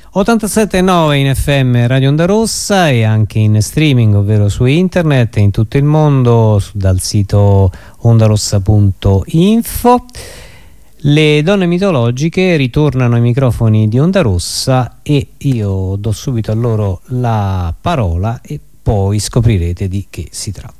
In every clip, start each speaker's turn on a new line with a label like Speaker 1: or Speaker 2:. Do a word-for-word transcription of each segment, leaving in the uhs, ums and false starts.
Speaker 1: ottantasette virgola nove in F M Radio Onda Rossa e anche in streaming, ovvero su internet in tutto il mondo dal sito ondarossa punto info. Le donne mitologiche ritornano ai microfoni di Onda Rossa e io do subito a loro la parola e poi scoprirete di che si tratta.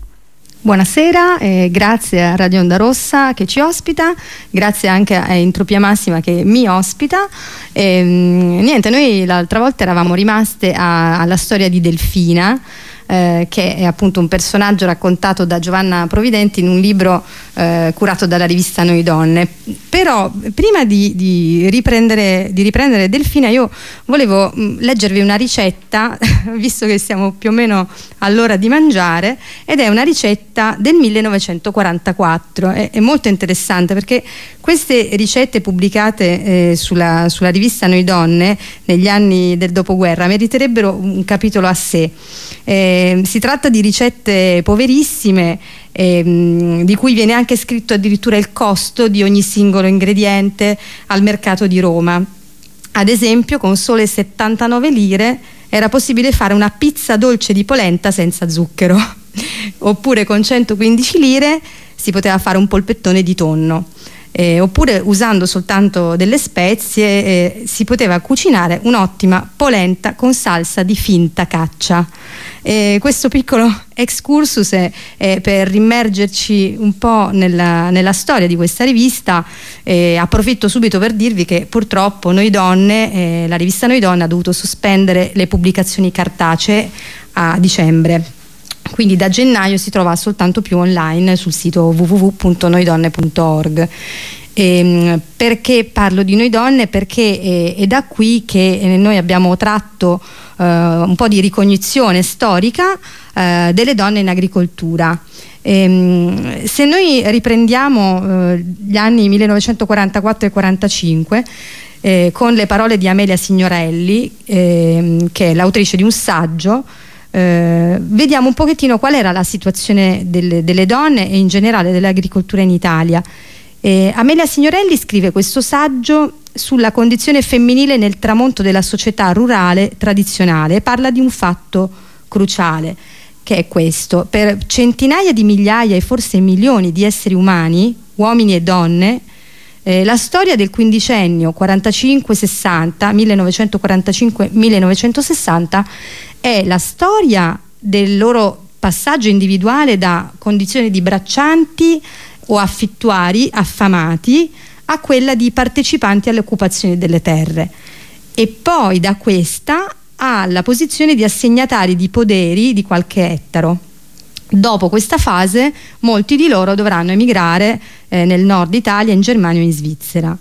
Speaker 2: Buonasera, eh, grazie a Radio Onda Rossa che ci ospita, grazie anche a Entropia Massima che mi ospita. E, niente, noi l'altra volta eravamo rimaste a, alla storia di Delfina, eh, che è appunto un personaggio raccontato da Giovanna Providenti in un libro eh, curato dalla rivista Noi Donne. Però prima di, di, riprendere, di riprendere Delfina io volevo mh, leggervi una ricetta, visto che siamo più o meno all'ora di mangiare, ed è una ricetta del millenovecentoquarantaquattro. È, è molto interessante perché queste ricette pubblicate eh, sulla, sulla rivista Noi Donne negli anni del dopoguerra meriterebbero un capitolo a sé. Eh, si tratta di ricette poverissime, eh, di cui viene anche scritto addirittura il costo di ogni singolo ingrediente al mercato di Roma. Ad esempio, con sole settantanove lire era possibile fare una pizza dolce di polenta senza zucchero, oppure con centoquindici lire si poteva fare un polpettone di tonno. Eh, oppure usando soltanto delle spezie eh, si poteva cucinare un'ottima polenta con salsa di finta caccia. Eh, questo piccolo excursus è, è per immergerci un po' nella, nella storia di questa rivista. Eh, approfitto subito per dirvi che purtroppo Noi Donne, eh, la rivista Noi Donne ha dovuto sospendere le pubblicazioni cartacee a dicembre. Quindi da gennaio si trova soltanto più online sul sito w w w punto noi donne punto org. E, perché parlo di Noi Donne? Perché è, è da qui che noi abbiamo tratto eh, un po' di ricognizione storica eh, delle donne in agricoltura. E, se noi riprendiamo eh, gli anni millenovecentoquarantaquattro e quarantacinque eh, con le parole di Amelia Signorelli, eh, che è l'autrice di un saggio, Eh, vediamo un pochettino qual era la situazione delle, delle donne e in generale dell'agricoltura in Italia. Eh, Amelia Signorelli scrive questo saggio sulla condizione femminile nel tramonto della società rurale tradizionale e parla di un fatto cruciale, che è questo: per centinaia di migliaia e forse milioni di esseri umani, uomini e donne, eh, la storia del quindicennio quarantacinque sessanta, millenovecentoquarantacinque millenovecentosessanta, è la storia del loro passaggio individuale da condizioni di braccianti o affittuari affamati a quella di partecipanti alle occupazioni delle terre, e poi da questa alla posizione di assegnatari di poderi di qualche ettaro. Dopo questa fase molti di loro dovranno emigrare eh, nel nord Italia, in Germania o in Svizzera.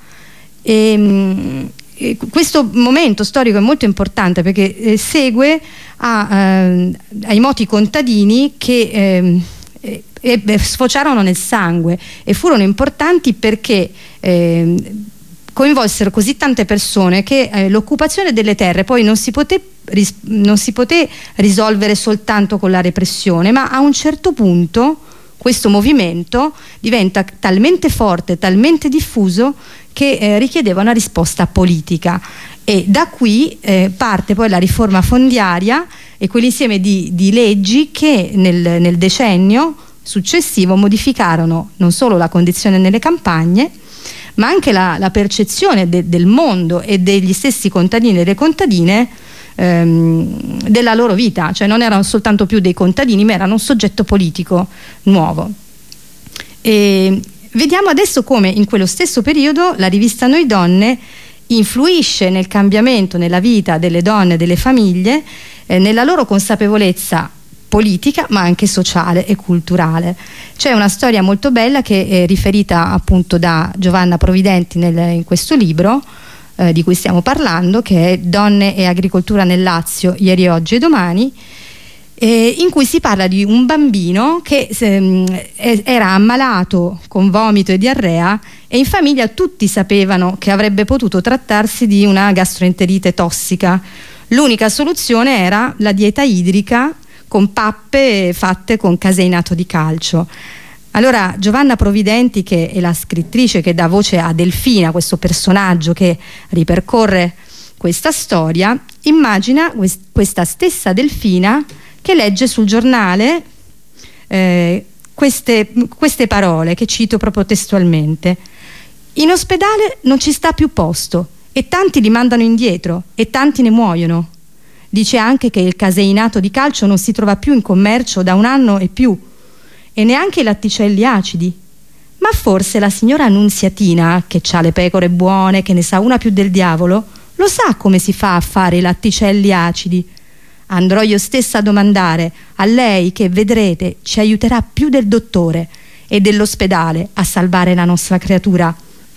Speaker 2: E, questo momento storico è molto importante perché eh, segue a, eh, ai moti contadini che eh, eh, sfociarono nel sangue e furono importanti perché eh, coinvolsero così tante persone che eh, l'occupazione delle terre poi non si poté, ris- non si poté risolvere soltanto con la repressione, ma a un certo punto questo movimento diventa talmente forte, talmente diffuso che eh, richiedeva una risposta politica, e da qui eh, parte poi la riforma fondiaria e quell'insieme di, di leggi che nel, nel decennio successivo modificarono non solo la condizione nelle campagne, ma anche la, la percezione de, del mondo e degli stessi contadini e delle contadine ehm, della loro vita, cioè non erano soltanto più dei contadini, ma erano un soggetto politico nuovo. E vediamo adesso come in quello stesso periodo la rivista Noi Donne influisce nel cambiamento nella vita delle donne e delle famiglie, eh, nella loro consapevolezza politica ma anche sociale e culturale. C'è una storia molto bella che è riferita appunto da Giovanna Providenti nel, in questo libro eh, di cui stiamo parlando, che è Donne e agricoltura nel Lazio, ieri, oggi e domani, eh, in cui si parla di un bambino che eh, era ammalato con vomito e diarrea, e in famiglia tutti sapevano che avrebbe potuto trattarsi di una gastroenterite tossica. L'unica soluzione era la dieta idrica con pappe fatte con caseinato di calcio. Allora Giovanna Providenti, che è la scrittrice che dà voce a Delfina, questo personaggio che ripercorre questa storia, immagina quest- questa stessa delfina che legge sul giornale eh, queste, queste parole che cito proprio testualmente: in ospedale non ci sta più posto e tanti li mandano indietro e tanti ne muoiono. Dice anche che il caseinato di calcio non si trova più in commercio da un anno e più, e neanche i latticelli acidi. Ma forse la signora Nunziatina, che ha le pecore buone, che ne sa una più del diavolo, lo sa come si fa a fare i latticelli acidi. Andrò io stessa a domandare a lei, che vedrete ci aiuterà più del dottore e dell'ospedale a salvare la nostra creatura,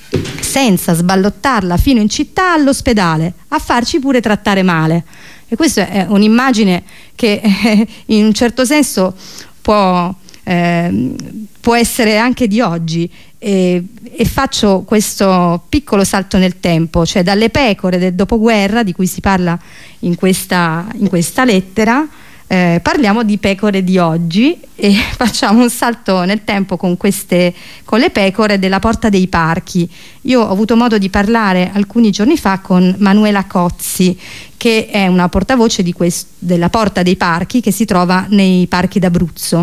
Speaker 2: senza sballottarla fino in città all'ospedale a farci pure trattare male. E questa è un'immagine che eh, in un certo senso può, eh, può essere anche di oggi, e, e faccio questo piccolo salto nel tempo, cioè dalle pecore del dopoguerra di cui si parla in questa, in questa lettera. Eh, parliamo di pecore di oggi e facciamo un salto nel tempo con queste, con le pecore della Porta dei Parchi. Io ho avuto modo di parlare alcuni giorni fa con Manuela Cozzi, che è una portavoce di quest, della Porta dei Parchi, che si trova nei parchi d'Abruzzo,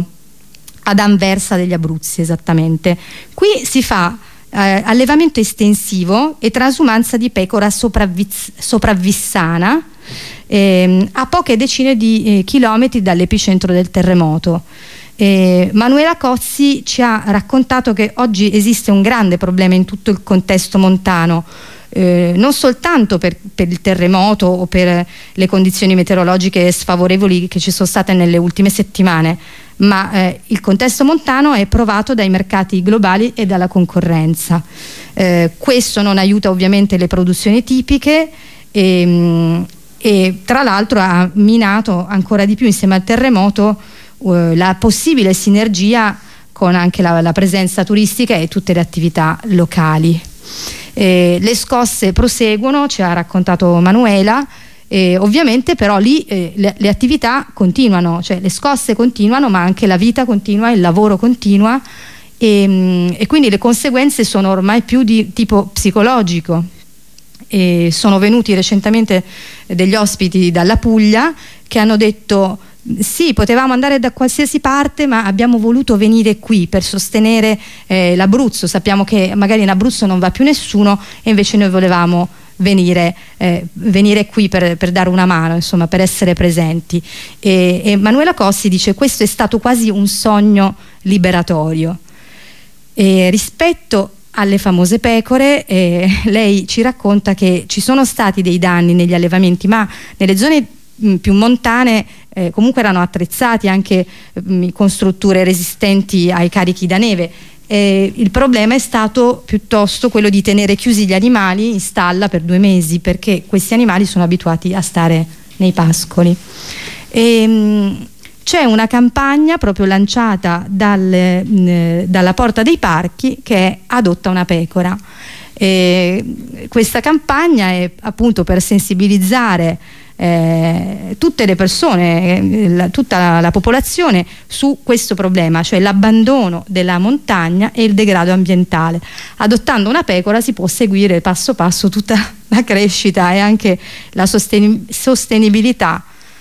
Speaker 2: ad Anversa degli Abruzzi esattamente. Qui si fa eh, allevamento estensivo e transumanza di pecora sopravviz- sopravvissana, Eh, a poche decine di eh, chilometri dall'epicentro del terremoto. Eh, Manuela Cozzi ci ha raccontato che oggi esiste un grande problema in tutto il contesto montano, eh, non soltanto per, per il terremoto o per le condizioni meteorologiche sfavorevoli che ci sono state nelle ultime settimane, ma eh, il contesto montano è provato dai mercati globali e dalla concorrenza. Eh, questo non aiuta ovviamente le produzioni tipiche e, mh, e tra l'altro ha minato ancora di più, insieme al terremoto, eh, la possibile sinergia con anche la, la presenza turistica e tutte le attività locali. Eh, le scosse proseguono, ci ha raccontato Manuela, eh, ovviamente però lì eh, le, le attività continuano, cioè le scosse continuano, ma anche la vita continua, il lavoro continua, e, e quindi le conseguenze sono ormai più di tipo psicologico. E sono venuti recentemente degli ospiti dalla Puglia che hanno detto: sì, potevamo andare da qualsiasi parte, ma abbiamo voluto venire qui per sostenere eh, l'Abruzzo. Sappiamo che magari in Abruzzo non va più nessuno e invece noi volevamo venire, eh, venire qui per, per dare una mano, insomma, per essere presenti. E, e Manuela Cossi dice: questo è stato quasi un sogno liberatorio. E rispetto alle famose pecore, eh, lei ci racconta che ci sono stati dei danni negli allevamenti, ma nelle zone mh, più montane eh, comunque erano attrezzati anche mh, con strutture resistenti ai carichi da neve. Eh, il problema è stato piuttosto quello di tenere chiusi gli animali in stalla per due mesi, perché questi animali sono abituati a stare nei pascoli. E, mh, c'è una campagna proprio lanciata dal, mh, dalla Porta dei Parchi, che è Adotta una pecora. E questa campagna è appunto per sensibilizzare eh, tutte le persone, la, tutta la, la popolazione su questo problema, cioè l'abbandono della montagna e il degrado ambientale. Adottando una pecora si può seguire passo passo tutta la crescita e anche la sosten- sostenibilità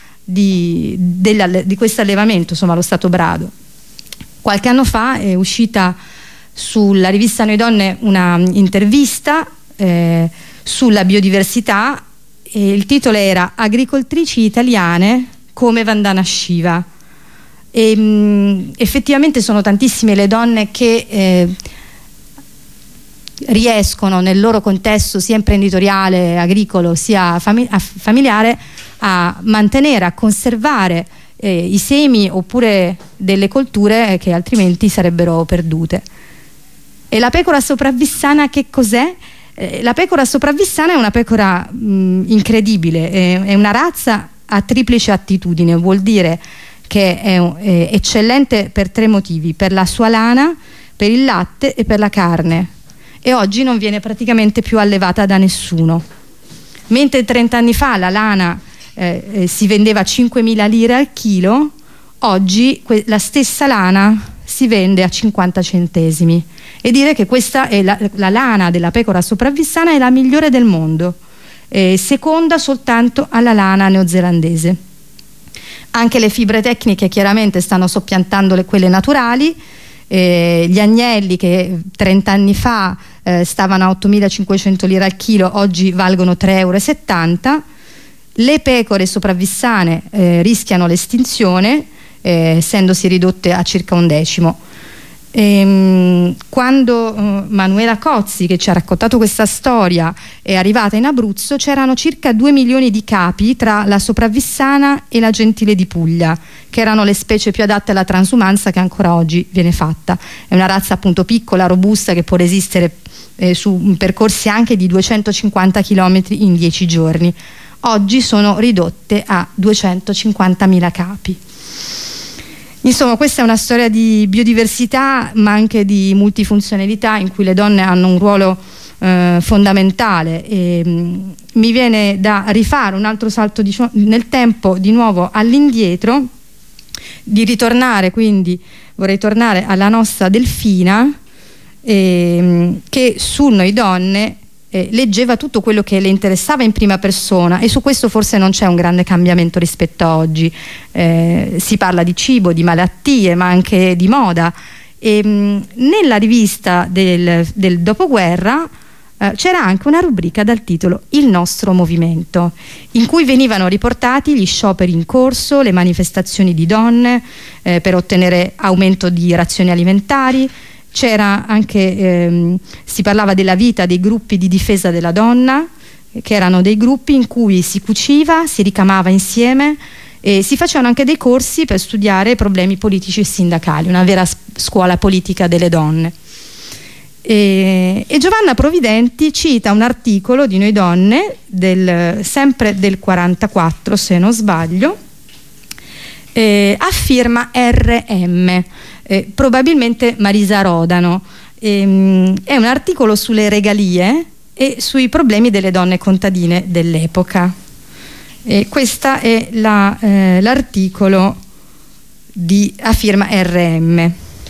Speaker 2: Di, di questo allevamento, insomma, allo stato brado. Qualche anno fa è uscita sulla rivista Noi Donne una intervista eh, sulla biodiversità, e il titolo era Agricoltrici italiane come Vandana Shiva. E, mh, effettivamente sono tantissime le donne che eh, riescono nel loro contesto sia imprenditoriale, agricolo, sia fami- familiare a mantenere, a conservare eh, i semi oppure delle colture che altrimenti sarebbero perdute. E la pecora sopravvissana che cos'è? Eh, la pecora sopravvissana è una pecora mh, incredibile, è, è una razza a triplice attitudine, vuol dire che è, è eccellente per tre motivi: per la sua lana, per il latte e per la carne. E oggi non viene praticamente più allevata da nessuno. Mentre trent'anni fa la lana eh, eh, si vendeva a cinquemila lire al chilo, oggi que- la stessa lana si vende a cinquanta centesimi. E dire che questa è la, la lana della pecora sopravvissana è la migliore del mondo. e seconda soltanto alla lana neozelandese. Anche le fibre tecniche chiaramente stanno soppiantando le, quelle naturali. Eh, gli agnelli che trenta anni fa eh, stavano a ottomilacinquecento lire al chilo, oggi valgono tre virgola settanta euro. Le pecore sopravvissane eh, rischiano l'estinzione, eh, essendosi ridotte a circa un decimo. Ehm, quando eh, Manuela Cozzi, che ci ha raccontato questa storia, è arrivata in Abruzzo, c'erano circa due milioni di capi tra la sopravvissana e la gentile di Puglia, che erano le specie più adatte alla transumanza che ancora oggi viene fatta. È una razza appunto piccola, robusta, che può resistere eh, su percorsi anche di duecentocinquanta chilometri in dieci giorni. Oggi sono ridotte a duecentocinquantamila capi. Insomma, questa è una storia di biodiversità, ma anche di multifunzionalità, in cui le donne hanno un ruolo eh, fondamentale. E, mh, mi viene da rifare un altro salto di, nel tempo, di nuovo all'indietro, di ritornare, quindi vorrei tornare alla nostra Delfina, eh, mh, che su Noi Donne Eh, leggeva tutto quello che le interessava in prima persona, e su questo forse non c'è un grande cambiamento rispetto a oggi. Eh, si parla di cibo, di malattie, ma anche di moda. E, mh, nella rivista del, del dopoguerra eh, c'era anche una rubrica dal titolo Il nostro movimento, in cui venivano riportati gli scioperi in corso, le manifestazioni di donne eh, per ottenere aumento di razioni alimentari. C'era anche, ehm, si parlava della vita dei gruppi di difesa della donna, che erano dei gruppi in cui si cuciva, si ricamava insieme e si facevano anche dei corsi per studiare problemi politici e sindacali, una vera scuola politica delle donne. E, e Giovanna Providenti cita un articolo di Noi Donne, del, sempre del quarantaquattro se non sbaglio, eh, a firma R M, Eh, probabilmente Marisa Rodano. Ehm, è un articolo sulle regalie e sui problemi delle donne contadine dell'epoca. E questo è la, eh, l'articolo di, a firma R M.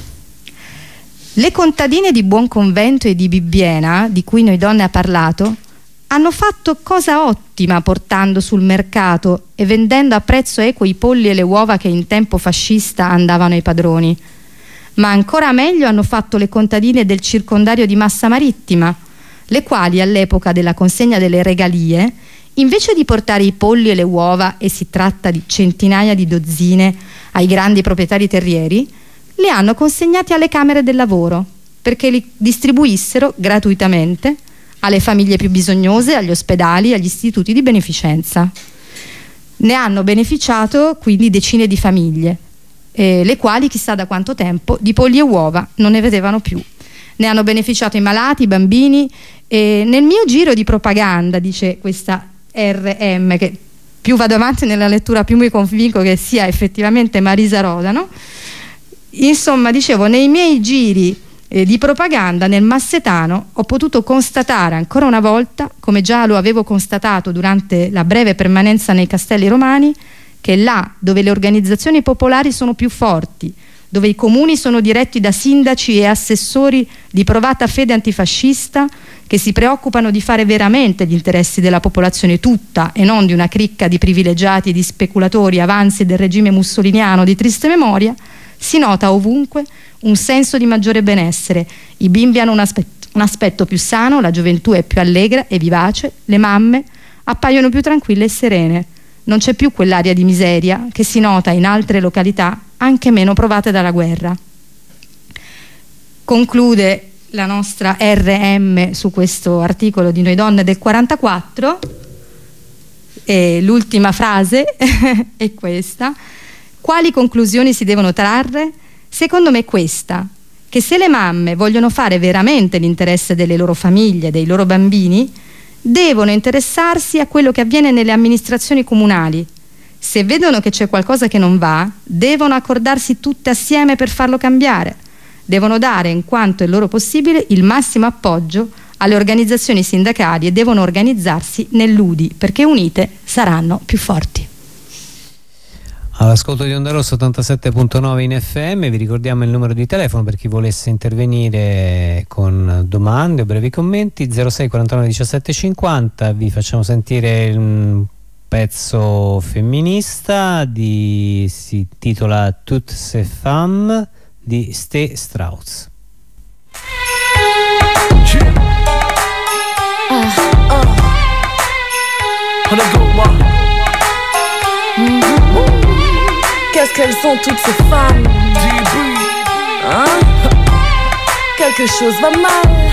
Speaker 2: Le contadine di Buonconvento e di Bibbiena, di cui Noi Donne ha parlato, hanno fatto cosa ottima portando sul mercato e vendendo a prezzo equo i polli e le uova che in tempo fascista andavano ai padroni. Ma ancora meglio hanno fatto le contadine del circondario di Massa Marittima, le quali all'epoca della consegna delle regalie, invece di portare i polli e le uova, e si tratta di centinaia di dozzine, ai grandi proprietari terrieri, li hanno consegnati alle camere del lavoro, perché li distribuissero gratuitamente alle famiglie più bisognose, agli ospedali, agli istituti di beneficenza. Ne hanno beneficiato quindi decine di famiglie, Eh, le quali chissà da quanto tempo di polli e uova non ne vedevano più. Ne hanno beneficiato i malati, i bambini. E nel mio giro di propaganda, dice questa R M, che più vado avanti nella lettura più mi convinco che sia effettivamente Marisa Rodano, insomma dicevo, nei miei giri eh, di propaganda nel Massetano ho potuto constatare ancora una volta, come già lo avevo constatato durante la breve permanenza nei Castelli Romani, che là dove le organizzazioni popolari sono più forti, dove i comuni sono diretti da sindaci e assessori di provata fede antifascista, che si preoccupano di fare veramente gli interessi della popolazione tutta e non di una cricca di privilegiati e di speculatori avanzi del regime mussoliniano di triste memoria, si nota ovunque un senso di maggiore benessere. I bimbi hanno un aspetto, un aspetto più sano, la gioventù è più allegra e vivace, le mamme appaiono più tranquille e serene. Non c'è più quell'aria di miseria che si nota in altre località anche meno provate dalla guerra. Conclude la nostra R M su questo articolo di Noi Donne del quarantaquattro, e l'ultima frase è questa: quali conclusioni si devono trarre? Secondo me questa, che se le mamme vogliono fare veramente l'interesse delle loro famiglie, dei loro bambini, devono interessarsi a quello che avviene nelle amministrazioni comunali. Se vedono che c'è qualcosa che non va, devono accordarsi tutte assieme per farlo cambiare. Devono dare, in quanto è loro possibile, il massimo appoggio alle organizzazioni sindacali e devono organizzarsi nell'U D I, perché unite saranno più forti.
Speaker 1: All'ascolto di Onda Rossa ottantasette virgola nove in F M, vi ricordiamo il numero di telefono per chi volesse intervenire con domande o brevi commenti: zero sei quarantanove diciassette cinquanta. Vi facciamo sentire un pezzo femminista, di, si titola Toutes ces femmes di Ste Strauss.
Speaker 3: Qu'est-ce qu'elles sont toutes ces femmes, hein? Quelque chose va mal.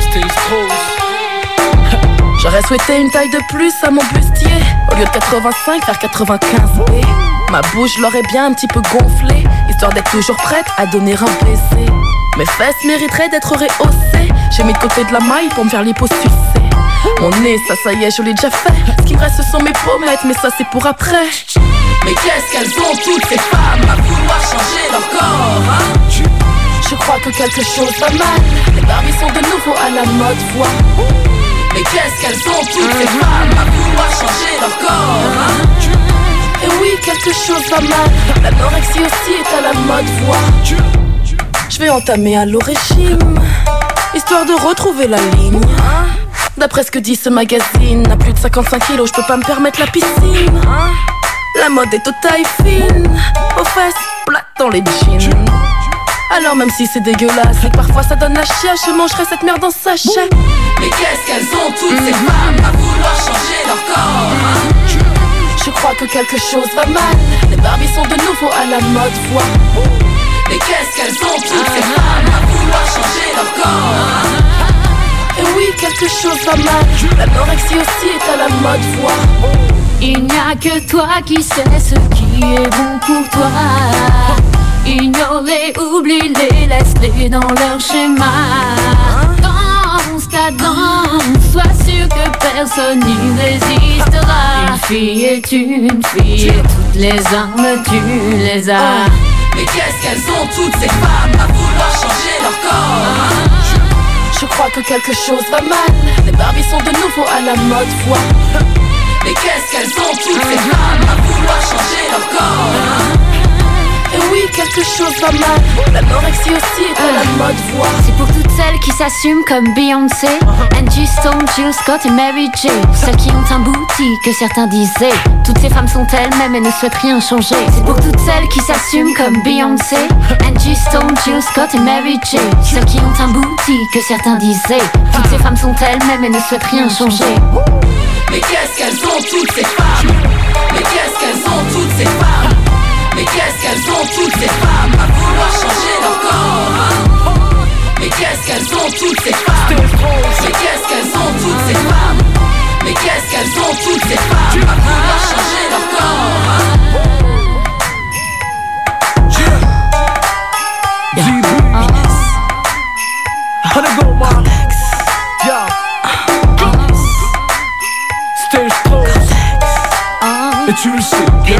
Speaker 3: J'aurais souhaité une taille de plus à mon bustier. Au lieu de quatre-vingt-cinq, faire quatre-vingt-quinze B. Ma bouche l'aurait bien un petit peu gonflée, histoire d'être toujours prête à donner un baiser. Mes fesses mériteraient d'être rehaussées. J'ai mis de côté de la maille pour me faire l'hyposucée. Mon nez, ça, ça y est, je l'ai déjà fait. Ce qui me reste, ce sont mes pommettes, mais ça, c'est pour après. Mais qu'est-ce qu'elles ont, toutes ces femmes, à vouloir changer leur corps, hein? Je crois que quelque chose va mal. Les Barbies sont de nouveau à la mode, vois. Mais qu'est-ce qu'elles ont, toutes ces femmes, à vouloir changer leur corps, hein? Et oui, quelque chose va mal. L'anorexie aussi est à la mode, vois. Je vais entamer un lourd régime, histoire de retrouver la ligne, hein? D'après ce que dit ce magazine, à plus de cinquante-cinq kilos, je peux pas me permettre la piscine, hein? La mode est aux tailles fines, aux fesses plates dans les jeans. Alors même si c'est dégueulasse et que parfois ça donne la chiasse, je mangerai cette merde en sachet. Mais qu'est-ce qu'elles ont, toutes ces femmes, à vouloir changer leur corps, hein? Je crois que quelque chose va mal. Les Barbies sont de nouveau à la mode, vois. Mais qu'est-ce qu'elles ont, toutes ces femmes, à vouloir changer leur corps, hein? Et oui, quelque chose va mal. L'anorexie aussi est à la mode, vois.
Speaker 4: Il n'y a que toi qui sais ce qui est bon pour toi. Ignore-les, oublie-les, laisse-les dans leur schéma. Danse ta danse, sois sûr que personne n'y résistera. Une fille est une fille et toutes les armes tu les as.
Speaker 3: Mais qu'est-ce qu'elles ont, toutes ces femmes, à vouloir changer leur corps, hein? Je crois que quelque chose va mal. Les Barbies sont de nouveau à la mode, vois. Mais qu'est-ce qu'elles ont, toutes ces femmes, à vouloir changer leur corps, hein? Et oui, quelque chose va mal. L'anorexie aussi est à la mode, vois.
Speaker 4: C'est pour toutes celles qui s'assument comme Beyoncé, Angie Stone, Jill Scott et Mary J. Celles qui ont un boutique que certains disaient. Toutes ces femmes sont elles-mêmes et ne souhaitent rien changer. C'est pour toutes celles qui s'assument comme Beyoncé, Angie Stone, Jill Scott et Mary J. Celles qui ont un boutique que certains disaient. Toutes ces femmes sont elles-mêmes et ne souhaitent rien changer.
Speaker 3: Mais qu'est-ce qu'elles ont, toutes ces femmes? Mais qu'est-ce qu'elles ont, toutes ces femmes? Mais qu'est-ce qu'elles ont, toutes ces femmes, à vouloir changer leur corps, hein? Mais qu'est-ce qu'elles ont, toutes ces femmes? Mais qu'est-ce qu'elles ont, toutes ces femmes? Mais qu'est-ce qu'elles ont, toutes ces femmes, à vouloir changer leur corps, hein?
Speaker 5: Et tu le sais, girl.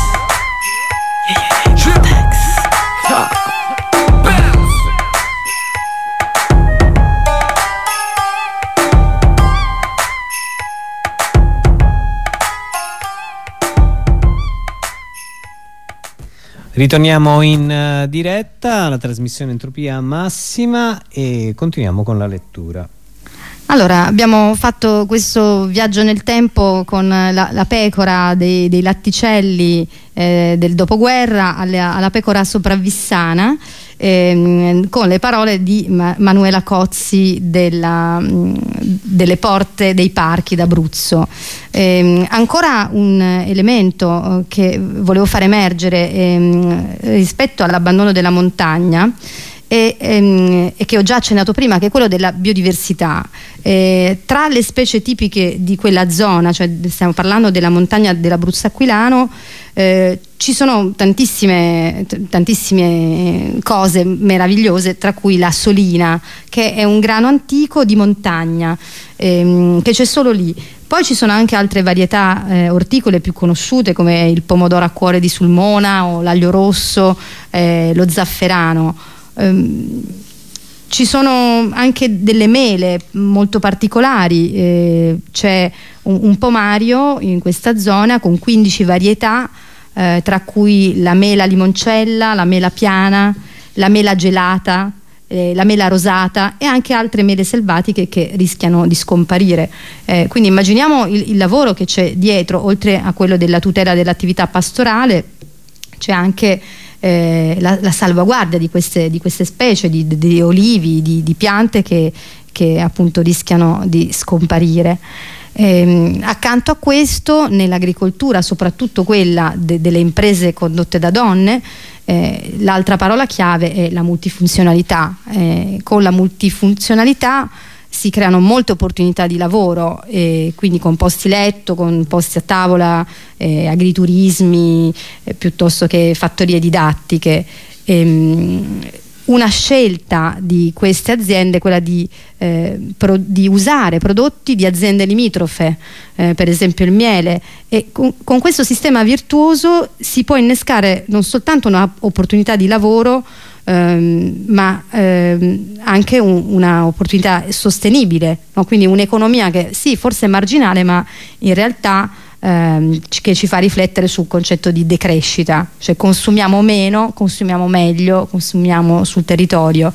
Speaker 1: Ritorniamo in uh, diretta alla trasmissione Entropia Massima e continuiamo con la lettura.
Speaker 2: Allora, abbiamo fatto questo viaggio nel tempo con la, la pecora dei, dei latticelli eh, del dopoguerra alla, alla pecora sopravvissana, eh, con le parole di Ma- Manuela Cozzi della, delle Porte dei Parchi d'Abruzzo. Eh, ancora un elemento che volevo far emergere eh, rispetto all'abbandono della montagna E, ehm, e che ho già accennato prima, che è quello della biodiversità. Eh, tra le specie tipiche di quella zona, cioè stiamo parlando della montagna dell'Abruzzo Aquilano, eh, ci sono tantissime, t- tantissime cose meravigliose, tra cui la solina, che è un grano antico di montagna, ehm, che c'è solo lì. Poi ci sono anche altre varietà eh, orticole più conosciute, come il pomodoro a cuore di Sulmona o l'aglio rosso, eh, lo zafferano. Um, ci sono anche delle mele molto particolari, eh, c'è un, un pomario in questa zona con quindici varietà eh, tra cui la mela limoncella, la mela piana, la mela gelata, eh, la mela rosata e anche altre mele selvatiche che rischiano di scomparire. Eh, quindi immaginiamo il, il lavoro che c'è dietro, oltre a quello della tutela dell'attività pastorale, c'è anche eh, la, la salvaguardia di queste, di queste specie di, di, di olivi, di, di piante che, che appunto rischiano di scomparire. Ehm, accanto a questo, nell'agricoltura, soprattutto quella de, delle imprese condotte da donne, eh, l'altra parola chiave è la multifunzionalità. Eh, con la multifunzionalità si creano molte opportunità di lavoro, eh, quindi con posti letto, con posti a tavola, eh, agriturismi, eh, piuttosto che fattorie didattiche. Ehm, Una scelta di queste aziende è quella di, eh, pro, di usare prodotti di aziende limitrofe, eh, per esempio il miele, e con, con questo sistema virtuoso si può innescare non soltanto un'opportunità di lavoro, ehm, ma ehm, anche un, una opportunità sostenibile, no? Quindi un'economia che sì, forse è marginale, ma in realtà Ehm, che ci fa riflettere sul concetto di decrescita, cioè consumiamo meno, consumiamo meglio, consumiamo sul territorio.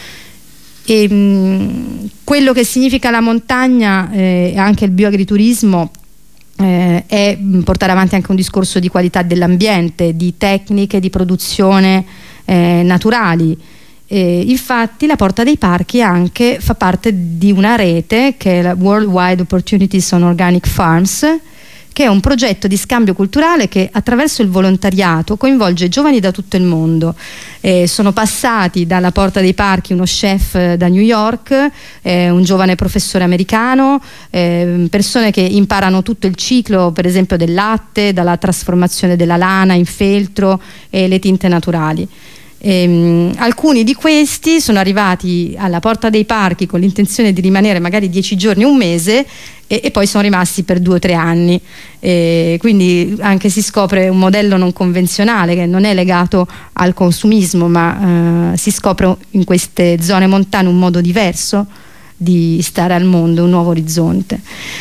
Speaker 2: E, mh, quello che significa la montagna e eh, anche il bioagriturismo eh, è portare avanti anche un discorso di qualità dell'ambiente, di tecniche di produzione eh, naturali. Eh, infatti la Porta dei Parchi anche fa parte di una rete che è la Worldwide Opportunities on Organic Farms, che è un progetto di scambio culturale che attraverso il volontariato coinvolge giovani da tutto il mondo. Eh, sono passati dalla Porta dei Parchi uno chef da New York, eh, un giovane professore americano, eh, persone che imparano tutto il ciclo, per esempio del latte, dalla trasformazione della lana in feltro e le tinte naturali. Ehm, alcuni di questi sono arrivati alla Porta dei Parchi con l'intenzione di rimanere magari dieci giorni, un mese, e, e poi sono rimasti per due o tre anni. E quindi anche si scopre un modello non convenzionale che non è legato al consumismo, ma eh, si scopre in queste zone montane un modo diverso di stare al mondo, un nuovo orizzonte.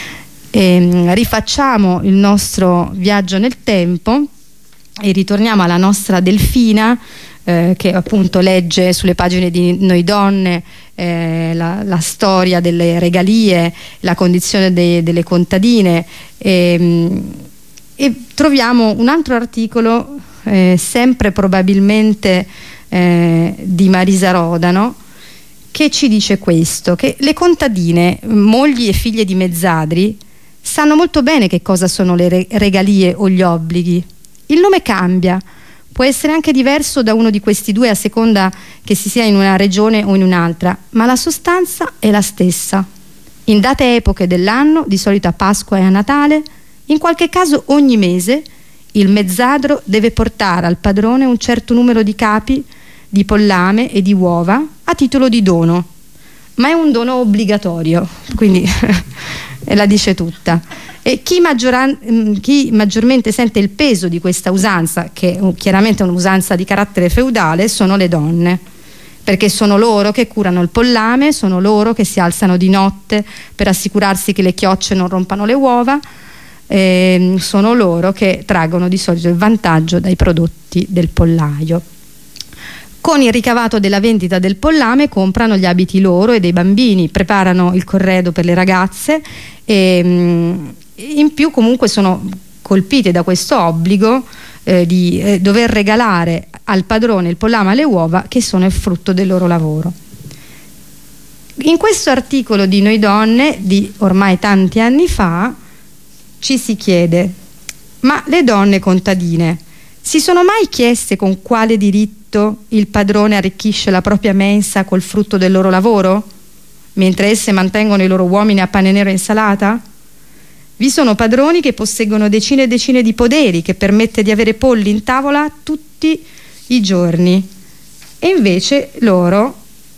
Speaker 2: E, rifacciamo il nostro viaggio nel tempo e ritorniamo alla nostra Delfina, Eh, che appunto legge sulle pagine di Noi Donne eh, la, la storia delle regalie, la condizione de, delle contadine, e, e troviamo un altro articolo eh, sempre probabilmente eh, di Marisa Rodano, che ci dice questo, che le contadine, mogli e figlie di mezzadri, sanno molto bene che cosa sono le re- regalie o gli obblighi. Il nome cambia, può essere anche diverso da uno di questi due a seconda che si sia in una regione o in un'altra, ma la sostanza è la stessa. In date epoche dell'anno, di solito a Pasqua e a Natale, in qualche caso ogni mese, il mezzadro deve portare al padrone un certo numero di capi di pollame e di uova a titolo di dono, ma è un dono obbligatorio, quindi la dice tutta. E chi, chi maggiormente sente il peso di questa usanza, che è chiaramente un'usanza di carattere feudale, sono le donne, perché sono loro che curano il pollame, sono loro che si alzano di notte per assicurarsi che le chiocce non rompano le uova, e sono loro che traggono di solito il vantaggio dai prodotti del pollaio. Con il ricavato della vendita del pollame comprano gli abiti loro e dei bambini, preparano il corredo per le ragazze e in più comunque sono colpite da questo obbligo eh, di eh, dover regalare al padrone il pollame e le uova, che sono il frutto del loro lavoro. In questo articolo di Noi Donne, di ormai tanti anni fa, ci si chiede: ma le donne contadine si sono mai chieste con quale diritto il padrone arricchisce la propria mensa col frutto del loro lavoro, mentre esse mantengono i loro uomini a pane nero e insalata? Vi sono padroni che posseggono decine e decine di poderi, che permette di avere polli in tavola tutti i giorni, e invece loro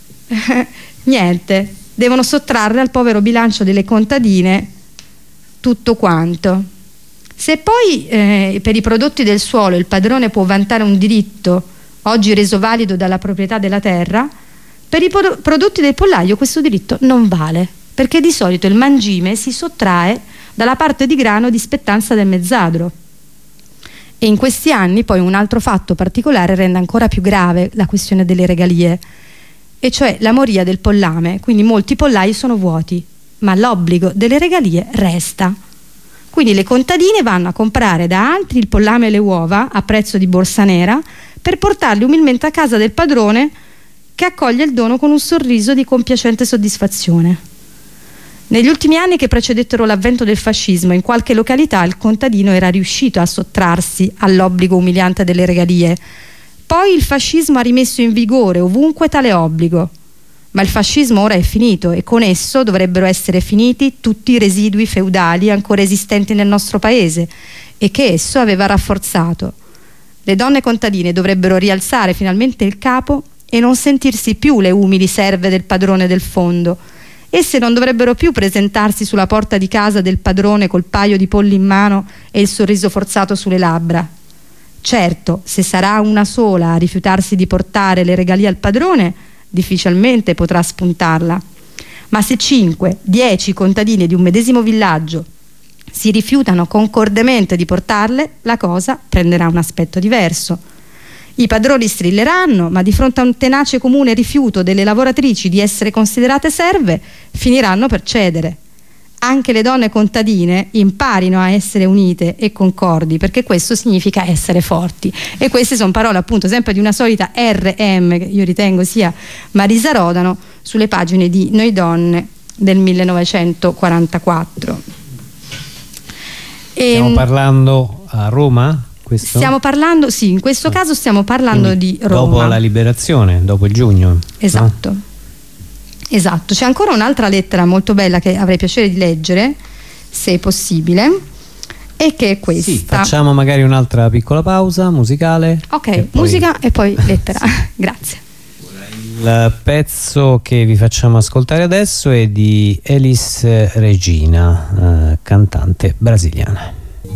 Speaker 2: niente, devono sottrarre al povero bilancio delle contadine tutto quanto. Se poi eh, per i prodotti del suolo il padrone può vantare un diritto oggi reso valido dalla proprietà della terra, per i pro- prodotti del pollaio questo diritto non vale, perché di solito il mangime si sottrae dalla parte di grano di spettanza del mezzadro. E in questi anni poi un altro fatto particolare rende ancora più grave la questione delle regalie, e cioè la moria del pollame. Quindi molti pollai sono vuoti, ma l'obbligo delle regalie resta. Quindi le contadine vanno a comprare da altri il pollame e le uova a prezzo di borsa nera per portarli umilmente a casa del padrone, che accoglie il dono con un sorriso di compiacente soddisfazione. Negli ultimi anni che precedettero l'avvento del fascismo, in qualche località il contadino era riuscito a sottrarsi all'obbligo umiliante delle regalie. Poi il fascismo ha rimesso in vigore ovunque tale obbligo. Ma il fascismo ora è finito e con esso dovrebbero essere finiti tutti i residui feudali ancora esistenti nel nostro paese e che esso aveva rafforzato. Le donne contadine dovrebbero rialzare finalmente il capo e non sentirsi più le umili serve del padrone del fondo. Esse non dovrebbero più presentarsi sulla porta di casa del padrone col paio di polli in mano e il sorriso forzato sulle labbra. Certo, se sarà una sola a rifiutarsi di portare le regalie al padrone, difficilmente potrà spuntarla. Ma se cinque, dieci contadini di un medesimo villaggio si rifiutano concordemente di portarle, la cosa prenderà un aspetto diverso. I padroni strilleranno, ma di fronte a un tenace comune rifiuto delle lavoratrici di essere considerate serve, finiranno per cedere. Anche le donne contadine imparino a essere unite e concordi, perché questo significa essere forti. E queste sono parole appunto sempre di una solita R M, che io ritengo sia Marisa Rodano, sulle pagine di Noi Donne del millenovecentoquarantaquattro.
Speaker 1: Stiamo e, parlando a Roma? Questo?
Speaker 2: Stiamo parlando, sì, in questo caso stiamo parlando Quindi, di Roma.
Speaker 1: Dopo la liberazione, dopo il giugno.
Speaker 2: Esatto. No? Esatto. C'è ancora un'altra lettera molto bella che avrei piacere di leggere, se è possibile, e che è questa.
Speaker 1: Sì, facciamo magari un'altra piccola pausa musicale.
Speaker 2: Ok,
Speaker 1: e poi...
Speaker 2: musica e poi lettera. Grazie.
Speaker 1: Il pezzo che vi facciamo ascoltare adesso è di Elis Regina, eh, cantante brasiliana.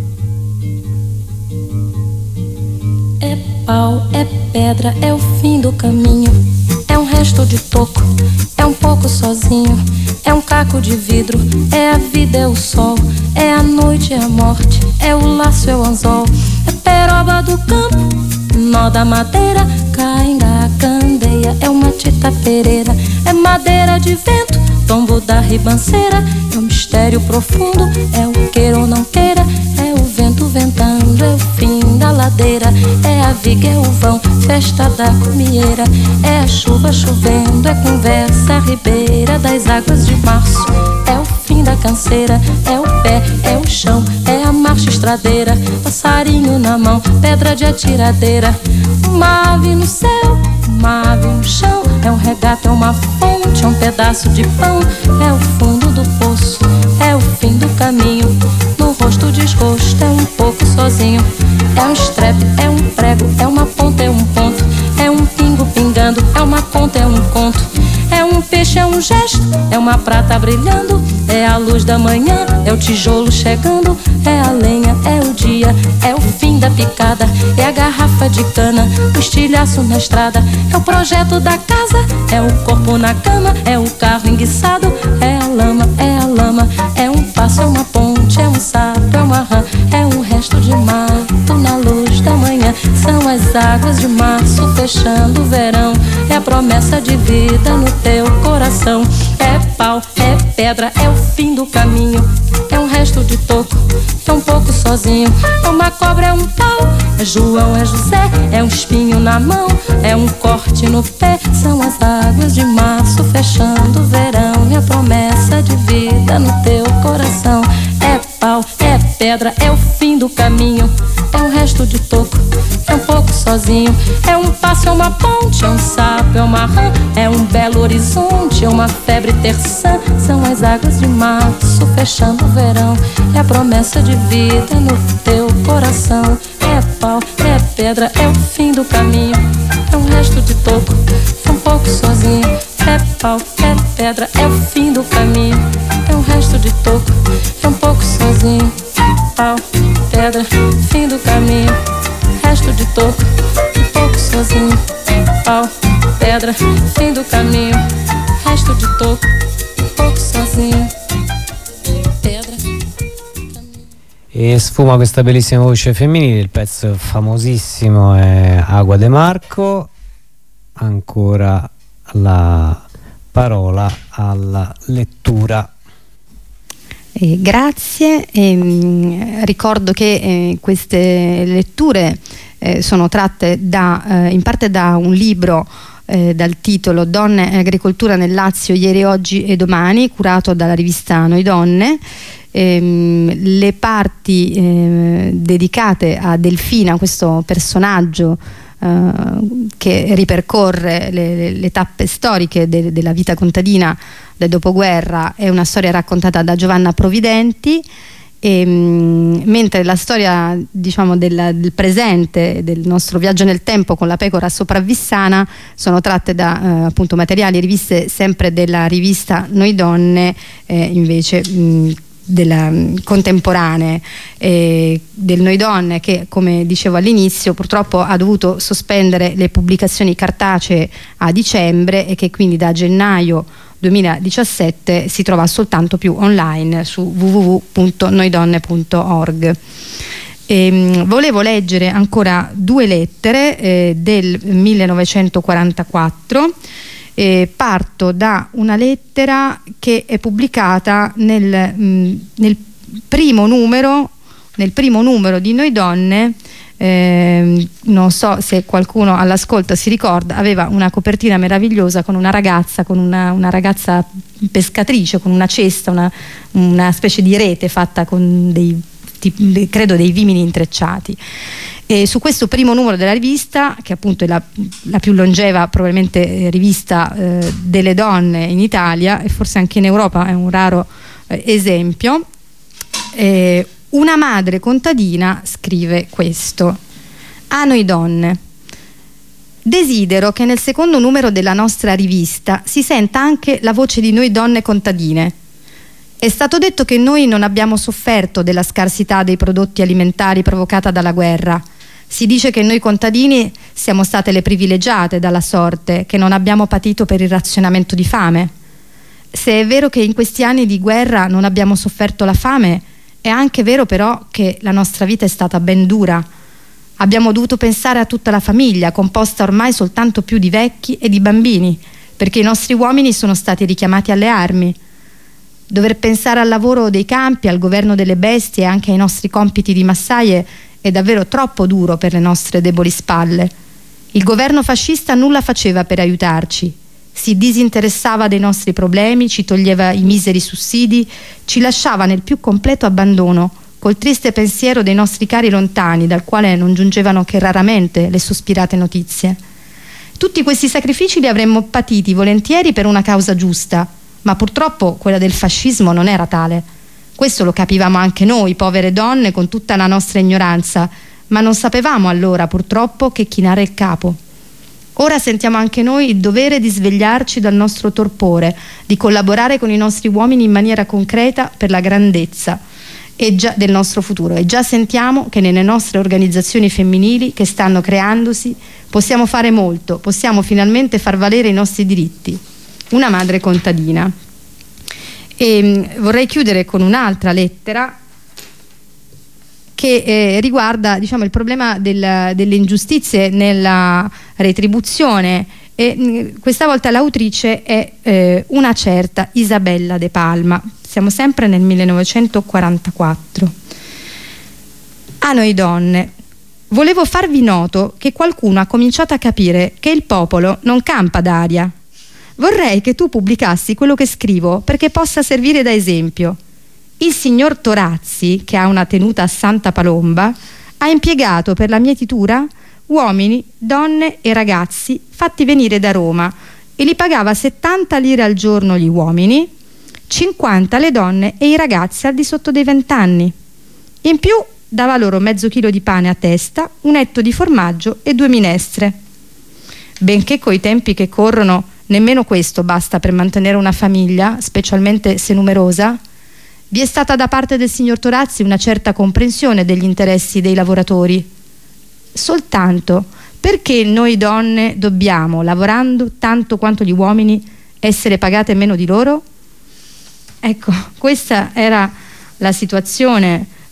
Speaker 6: É pau, é pedra, é o fim do caminho. É um resto de toco, é um pouco sozinho. É um caco de vidro, é a vida, é o sol. É a noite, é a morte, é o laço, é o anzol. É peroba do campo, nó da madeira. Cainga, candeia, é uma tita pereira. É madeira de vento, tombo da ribanceira. É um mistério profundo, é o queira ou não queira. É o vento ventando, é o fim da ladeira. É a viga, é o vão, festa da comieira. É a chuva chovendo, é conversa, é a ribeira das águas de março. É o fim da canseira, é o pé, é o chão. É a marcha estradeira, passarinho na mão, pedra de atiradeira. Uma ave no céu, uma ave no chão. É um regato, é uma fonte, é um pedaço de pão. É o fundo do poço, é o fim do caminho. No rosto desgosto, é um pouco sozinho. É um estrepe, é um prego, é uma ponta, é um ponto. É um pingo pingando, é uma conta, é um conto. É um peixe, é um gesto, é uma prata brilhando. É a luz da manhã, é o tijolo chegando. É a lenha, é o dia, é o fim da picada. É a garrafa de cana, o estilhaço na estrada. É o projeto da casa, é o corpo na cama. É o carro enguiçado, é a lama, é a lama. É um passo, é uma ponte, é um sapo, é uma rã. É um resto de mato na luz da manhã. São as águas de março fechando o verão. É a promessa de vida no teu coração. É pau, é pedra, é o fim do caminho. É um resto de toco, é um pouco sozinho. É uma cobra, é um pau, é João, é José. É um espinho na mão, é um corte no pé. São as águas de março fechando o verão. É a promessa de vida no teu coração. É pau, é pedra, é o fim do caminho. É um resto de toco, é um pouco sozinho. É um passo, é uma ponte, é um sapo, é uma rã. É um belo horizonte, é uma febre terçã. São as águas de março fechando o verão. É a promessa de vida no teu coração. É pau, é pedra, é o fim do caminho. É um resto de toco, é um pouco sozinho. É pau, é pedra, é o fim do caminho. É um resto de toco, é um pouco sozinho. Pau, pedra, fim do caminho. Resto de toco, um pouco sozinho. Pau, pedra, fim do caminho. Resto de toco, um pouco sozinho. Pedra.
Speaker 1: E sfuma questa bellissima voce femminile, il pezzo famosissimo è Agua de Marco. Ancora la parola alla lettura.
Speaker 2: Eh, grazie, eh, ricordo che eh, queste letture eh, sono tratte da, eh, in parte da un libro eh, dal titolo Donne e agricoltura nel Lazio ieri, oggi e domani, curato dalla rivista Noi Donne. Ehm, le parti eh, dedicate a Delfina, questo personaggio eh, che ripercorre le, le, le tappe storiche de, della vita contadina del dopoguerra, è una storia raccontata da Giovanna Providenti, e, mh, mentre la storia, diciamo, del, del presente, del nostro viaggio nel tempo con la pecora sopravvissana, sono tratte da eh, appunto materiali e riviste sempre della rivista Noi Donne, eh, invece mh, della contemporanee eh, del Noi Donne, che, come dicevo all'inizio, purtroppo ha dovuto sospendere le pubblicazioni cartacee a dicembre e che quindi da gennaio duemiladiciassette si trova soltanto più online su w w w punto noi donne punto org. E, volevo leggere ancora due lettere eh, del millenovecentoquarantaquattro. Eh, parto da una lettera che è pubblicata nel, mh, nel primo numero nel primo numero di Noi Donne. Eh, non so se qualcuno all'ascolto si ricorda, aveva una copertina meravigliosa con una ragazza con una, una ragazza pescatrice con una cesta, una, una specie di rete fatta con dei, dei credo dei vimini intrecciati. E su questo primo numero della rivista, che appunto è la, la più longeva probabilmente rivista eh, delle donne in Italia e forse anche in Europa, è un raro eh, esempio, eh, una madre contadina scrive questo: a Noi Donne. Desidero che nel secondo numero della nostra rivista si senta anche la voce di noi donne contadine. È stato detto che noi non abbiamo sofferto della scarsità dei prodotti alimentari provocata dalla guerra. Si dice che noi contadini siamo state le privilegiate dalla sorte, che non abbiamo patito per il razionamento di fame. Se è vero che in questi anni di guerra non abbiamo sofferto la fame, è anche vero però che la nostra vita è stata ben dura. Abbiamo dovuto pensare a tutta la famiglia, composta ormai soltanto più di vecchi e di bambini, perché i nostri uomini sono stati richiamati alle armi. Dover pensare al lavoro dei campi, al governo delle bestie e anche ai nostri compiti di massaie è davvero troppo duro per le nostre deboli spalle. Il governo fascista nulla faceva per aiutarci. Si disinteressava dei nostri problemi, ci toglieva i miseri sussidi, ci lasciava nel più completo abbandono, col triste pensiero dei nostri cari lontani, dal quale non giungevano che raramente le sospirate notizie. Tutti questi sacrifici li avremmo patiti volentieri per una causa giusta, ma purtroppo quella del fascismo non era tale. Questo lo capivamo anche noi, povere donne, con tutta la nostra ignoranza, ma non sapevamo allora, purtroppo, che chinare il capo. Ora sentiamo anche noi il dovere di svegliarci dal nostro torpore, di collaborare con i nostri uomini in maniera concreta per la grandezza e già del nostro futuro, e già sentiamo che nelle nostre organizzazioni femminili che stanno creandosi possiamo fare molto, possiamo finalmente far valere i nostri diritti. Una madre contadina. E vorrei chiudere con un'altra lettera che eh, riguarda, diciamo, il problema del, delle ingiustizie nella retribuzione, e mh, questa volta l'autrice è eh, una certa Isabella De Palma. Siamo sempre nel millenovecentoquarantaquattro. A Noi Donne. Volevo farvi noto che qualcuno ha cominciato a capire che il popolo non campa d'aria. Vorrei che tu pubblicassi quello che scrivo perché possa servire da esempio. Il signor Torazzi, che ha una tenuta a Santa Palomba, ha impiegato per la mietitura uomini, donne e ragazzi fatti venire da Roma e li pagava settanta lire al giorno gli uomini, cinquanta le donne e i ragazzi al di sotto dei vent'anni. In più dava loro mezzo chilo di pane a testa, un etto di formaggio e due minestre. Benché coi tempi che corrono nemmeno questo basta per mantenere una famiglia, specialmente se numerosa, vi è stata da parte del signor Torazzi una certa comprensione degli interessi dei lavoratori. Soltanto perché noi donne dobbiamo, lavorando tanto quanto gli uomini, essere pagate meno di loro? Ecco, questa era la situazione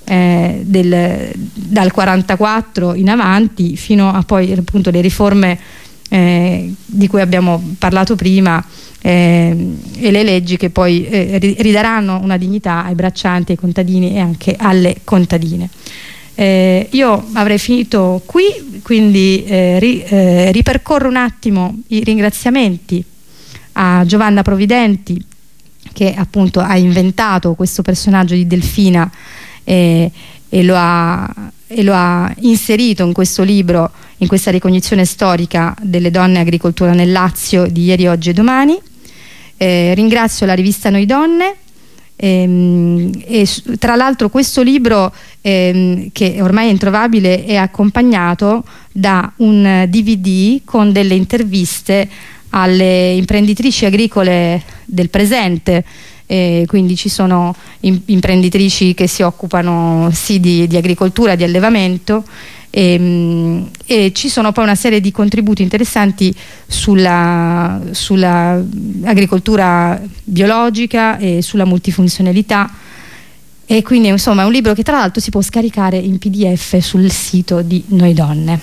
Speaker 2: eh, del, dal quarantaquattro in avanti fino a poi appunto le riforme eh, di cui abbiamo parlato prima, eh, e le leggi che poi eh, ridaranno una dignità ai braccianti, ai contadini e anche alle contadine. Eh, io avrei finito qui, quindi eh, ri, eh, ripercorro un attimo i ringraziamenti a Giovanna Providenti, che appunto ha inventato questo personaggio di Delfina eh, e, lo ha, e lo ha inserito in questo libro, in questa ricognizione storica delle donne e agricoltura nel Lazio di ieri, oggi e domani. Eh, ringrazio la rivista Noi Donne. Ehm, e tra l'altro questo libro, ehm, che ormai è introvabile, è accompagnato da un D V D con delle interviste alle imprenditrici agricole del presente, eh, quindi ci sono imprenditrici che si occupano sì di, di agricoltura, di allevamento, e, e ci sono poi una serie di contributi interessanti sulla, sulla agricoltura biologica e sulla multifunzionalità, e quindi insomma è un libro che tra l'altro si può scaricare in P D F sul sito di Noi Donne.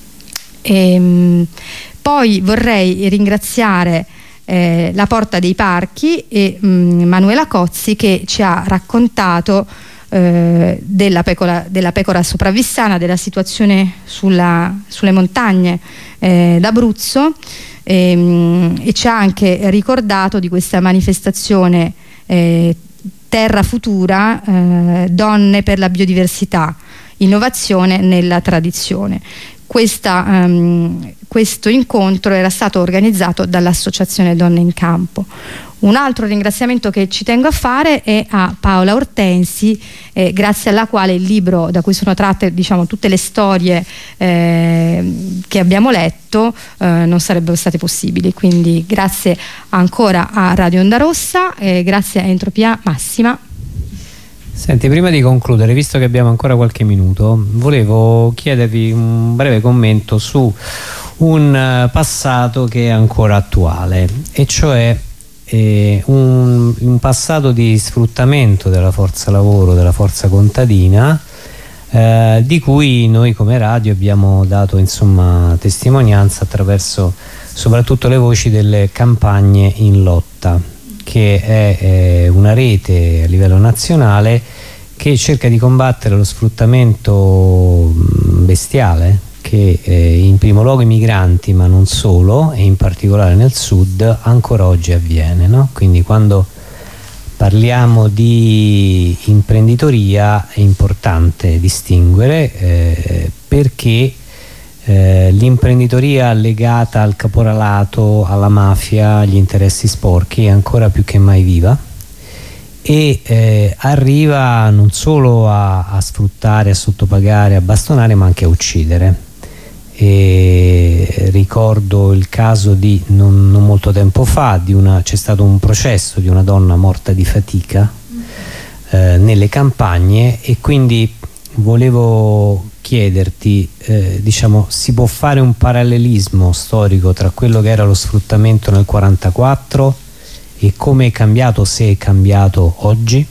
Speaker 2: E, poi vorrei ringraziare eh, la Porta dei Parchi e mh, Manuela Cozzi, che ci ha raccontato Eh, della, pecora, della pecora sopravvissana, della situazione sulla, sulle montagne eh, d'Abruzzo, ehm, e ci ha anche ricordato di questa manifestazione eh, Terra Futura, eh, Donne per la Biodiversità, innovazione nella tradizione. Questa, um, questo incontro era stato organizzato dall'Associazione Donne in Campo. Un altro ringraziamento che ci tengo a fare è a Paola Ortensi, eh, grazie alla quale il libro da cui sono tratte, diciamo, tutte le storie eh, che abbiamo letto eh, non sarebbero state possibili. Quindi grazie ancora a Radio Onda Rossa, e grazie a Entropia Massima.
Speaker 1: Senti, prima di concludere, visto che abbiamo ancora qualche minuto, volevo chiedervi un breve commento su un passato che è ancora attuale, e cioè eh, un, un passato di sfruttamento della forza lavoro, della forza contadina, eh, di cui noi come radio abbiamo dato insomma testimonianza attraverso soprattutto le voci delle campagne in lotta, che è eh, una rete a livello nazionale che cerca di combattere lo sfruttamento bestiale che eh, in primo luogo i migranti, ma non solo, e in particolare nel sud ancora oggi avviene, no? Quindi quando parliamo di imprenditoria è importante distinguere eh, perché Eh, l'imprenditoria legata al caporalato, alla mafia, agli interessi sporchi è ancora più che mai viva, e eh, arriva non solo a, a sfruttare, a sottopagare, a bastonare, ma anche a uccidere. E ricordo il caso di non, non molto tempo fa, di una, c'è stato un processo di una donna morta di fatica eh, nelle campagne, e quindi volevo chiederti, eh, diciamo, si può fare un parallelismo storico tra quello che era lo sfruttamento nel quarantaquattro e come è cambiato, se è cambiato oggi?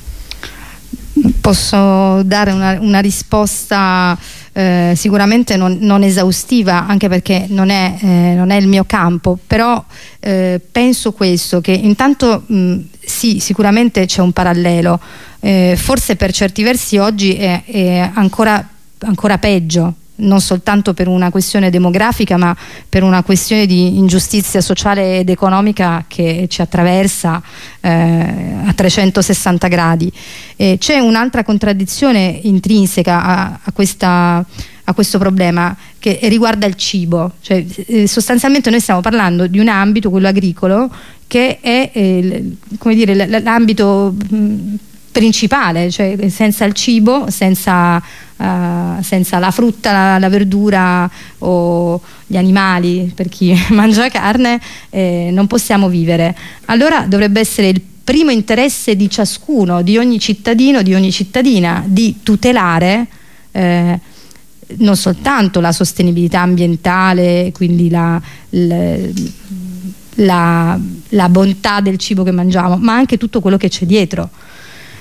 Speaker 2: Posso dare una, una risposta eh, sicuramente non, non esaustiva, anche perché non è, eh, non è il mio campo, però eh, penso questo, che intanto mh, sì, sicuramente c'è un parallelo, eh, forse per certi versi oggi è, è ancora ancora peggio, non soltanto per una questione demografica, ma per una questione di ingiustizia sociale ed economica che ci attraversa eh, a trecentosessanta gradi. Eh, c'è un'altra contraddizione intrinseca a, a, questa, a questo problema, che riguarda il cibo. Cioè, eh, sostanzialmente noi stiamo parlando di un ambito, quello agricolo, che è eh, come dire, l'ambito mh, principale, cioè senza il cibo, senza, uh, senza la frutta, la, la verdura o gli animali, per chi mangia carne, eh, non possiamo vivere. Allora dovrebbe essere il primo interesse di ciascuno, di ogni cittadino, di ogni cittadina, di tutelare eh, non soltanto la sostenibilità ambientale, quindi la, la, la, la bontà del cibo che mangiamo, ma anche tutto quello che c'è dietro.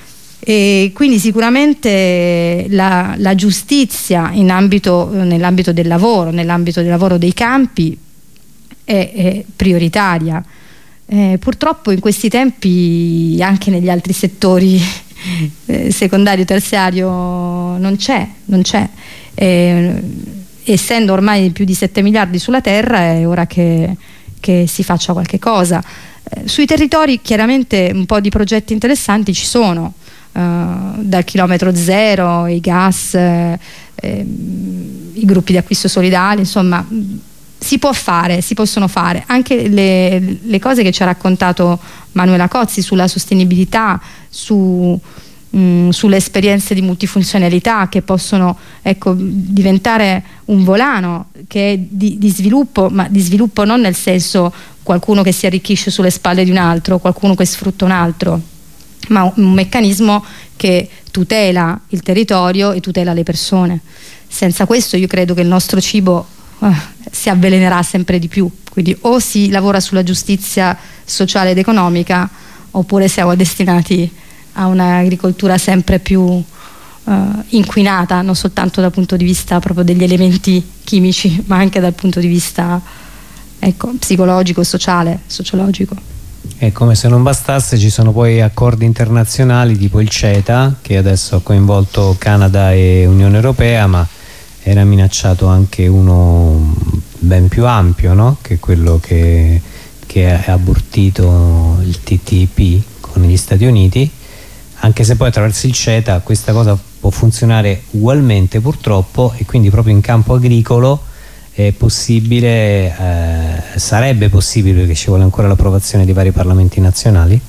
Speaker 2: E quindi sicuramente la, la giustizia in ambito, nell'ambito del lavoro, nell'ambito del lavoro dei campi è, è prioritaria. Eh, purtroppo in questi tempi anche negli altri settori eh, secondario, terziario non c'è, non c'è. Eh, essendo ormai più di sette miliardi sulla terra è ora che, che si faccia qualche cosa. Eh, sui territori chiaramente un po' di progetti interessanti ci sono, eh, dal chilometro zero, i gas, eh, eh, i gruppi di acquisto solidale, insomma si può fare, si possono fare anche le, le cose che ci ha raccontato Manuela Cozzi sulla sostenibilità, su, mh, sulle esperienze di multifunzionalità che possono, ecco, diventare un volano che è di, di sviluppo, ma di sviluppo non nel senso qualcuno che si arricchisce sulle spalle di un altro, qualcuno che sfrutta un altro, ma un, un meccanismo che tutela il territorio e tutela le persone. Senza questo io credo che il nostro cibo Uh, si avvelenerà sempre di più, quindi o si lavora sulla giustizia sociale ed economica oppure siamo destinati a un'agricoltura sempre più uh, inquinata, non soltanto dal punto di vista proprio degli elementi chimici ma anche dal punto di vista, ecco, psicologico, sociale, sociologico.
Speaker 1: E come se non bastasse ci sono poi accordi internazionali tipo il CETA che adesso ha coinvolto Canada e Unione Europea, ma era minacciato anche uno ben più ampio, no? Che è quello che, che ha abortito il T T P con gli Stati Uniti, anche se poi attraverso il CETA questa cosa può funzionare ugualmente purtroppo, e quindi proprio in campo agricolo è possibile, eh, sarebbe possibile, perché ci vuole ancora l'approvazione dei vari parlamenti nazionali,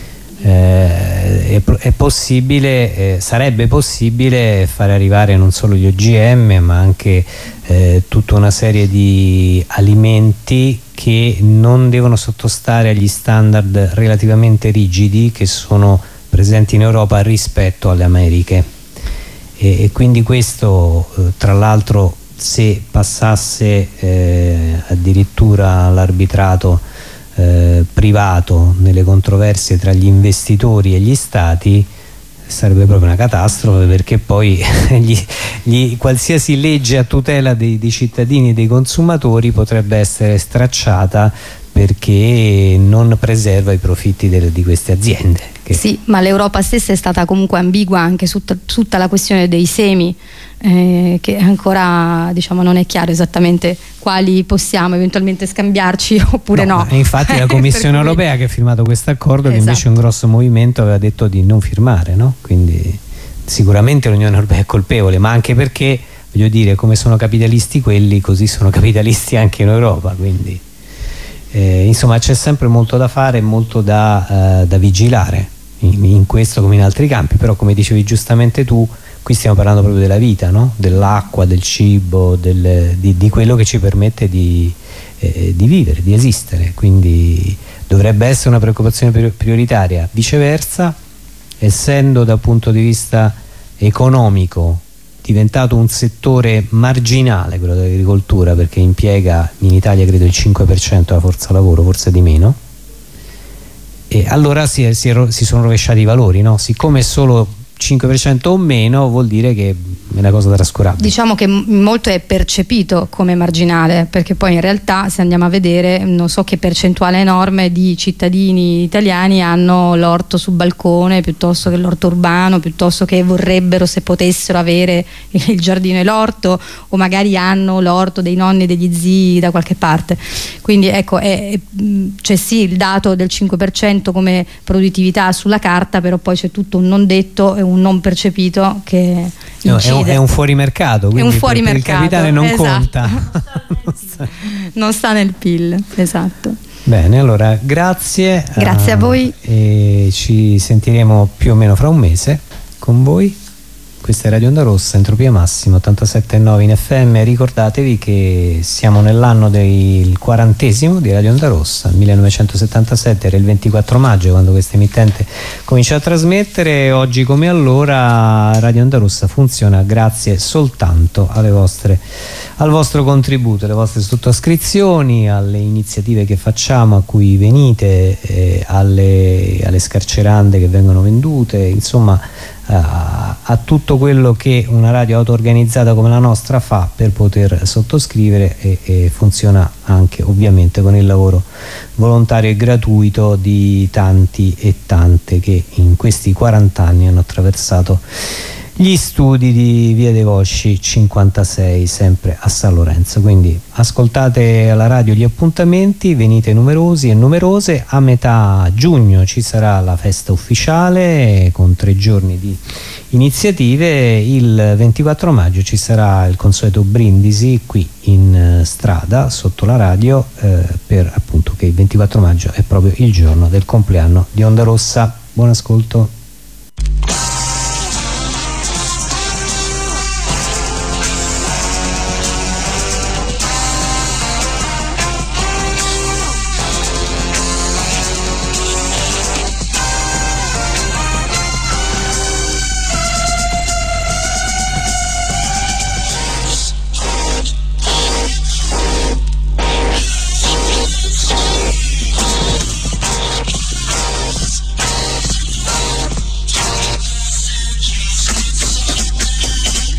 Speaker 1: Eh, è, è possibile, eh, sarebbe possibile fare arrivare non solo gli O G M ma anche eh, tutta una serie di alimenti che non devono sottostare agli standard relativamente rigidi che sono presenti in Europa rispetto alle Americhe, e, e quindi questo eh, tra l'altro se passasse eh, addirittura all'arbitrato Eh, privato nelle controversie tra gli investitori e gli stati, sarebbe proprio una catastrofe, perché poi gli, gli, qualsiasi legge a tutela dei, dei cittadini e dei consumatori potrebbe essere stracciata perché non preserva i profitti delle, di queste aziende. Che...
Speaker 2: Sì, ma l'Europa stessa è stata comunque ambigua anche su t- tutta la questione dei semi, eh, che ancora, diciamo, non è chiaro esattamente quali possiamo eventualmente scambiarci oppure no.
Speaker 1: no. Infatti la Commissione Europea che ha firmato questo accordo, esatto, che invece un grosso movimento aveva detto di non firmare, no? Quindi sicuramente l'Unione Europea è colpevole, ma anche perché, voglio dire, come sono capitalisti quelli, così sono capitalisti anche in Europa, quindi eh, insomma c'è sempre molto da fare e molto da, uh, da vigilare in, in questo come in altri campi, però come dicevi giustamente tu, qui stiamo parlando proprio della vita, no? Dell'acqua, del cibo, del, di, di quello che ci permette di, eh, di vivere, di esistere, quindi dovrebbe essere una preoccupazione prioritaria. Viceversa, essendo dal punto di vista economico diventato un settore marginale quello dell'agricoltura, perché impiega in Italia credo il cinque per cento della forza lavoro, forse di meno, e allora si, è, si, è, si sono rovesciati i valori, no? Siccome è solo cinque per cento o meno, vuol dire che è una cosa trascurabile.
Speaker 2: Diciamo che molto è percepito come marginale, perché poi in realtà se andiamo a vedere non so che percentuale enorme di cittadini italiani hanno l'orto sul balcone piuttosto che l'orto urbano, piuttosto che vorrebbero, se potessero, avere il giardino e l'orto, o magari hanno l'orto dei nonni e degli zii da qualche parte. Quindi ecco, è, c'è sì il dato del cinque per cento come produttività sulla carta, però poi c'è tutto un non detto e un non percepito che
Speaker 1: no, è, un, è un fuorimercato, quindi
Speaker 2: è un fuorimercato,
Speaker 1: il capitale non
Speaker 2: esatto,
Speaker 1: conta.
Speaker 2: non, sta non sta nel P I L, esatto.
Speaker 1: Bene, allora grazie.
Speaker 2: Grazie uh, a voi.
Speaker 1: E ci sentiremo più o meno fra un mese con voi. questa è Radio Onda Rossa, Entropia Massima ottantasette virgola nove in F M. Ricordatevi che siamo nell'anno del quarantesimo di Radio Onda Rossa. millenovecentosettantasette era il ventiquattro maggio quando questa emittente comincia a trasmettere. Oggi come allora Radio Onda Rossa funziona grazie soltanto alle vostre, al vostro contributo, alle vostre sottoscrizioni, alle iniziative che facciamo, a cui venite, eh, alle, alle scarcerande che vengono vendute, insomma a, a tutto quello che una radio auto-organizzata come la nostra fa per poter sottoscrivere, e, e funziona anche ovviamente con il lavoro volontario e gratuito di tanti e tante che in questi quaranta anni hanno attraversato gli studi di Via dei Vosci cinquantasei, sempre a San Lorenzo. Quindi ascoltate alla radio gli appuntamenti, venite numerosi e numerose. A metà giugno ci sarà la festa ufficiale con tre giorni di iniziative. Il ventiquattro maggio ci sarà il consueto brindisi qui in strada sotto la radio, eh, per appunto che il ventiquattro maggio è proprio il giorno del compleanno di Onda Rossa. Buon ascolto.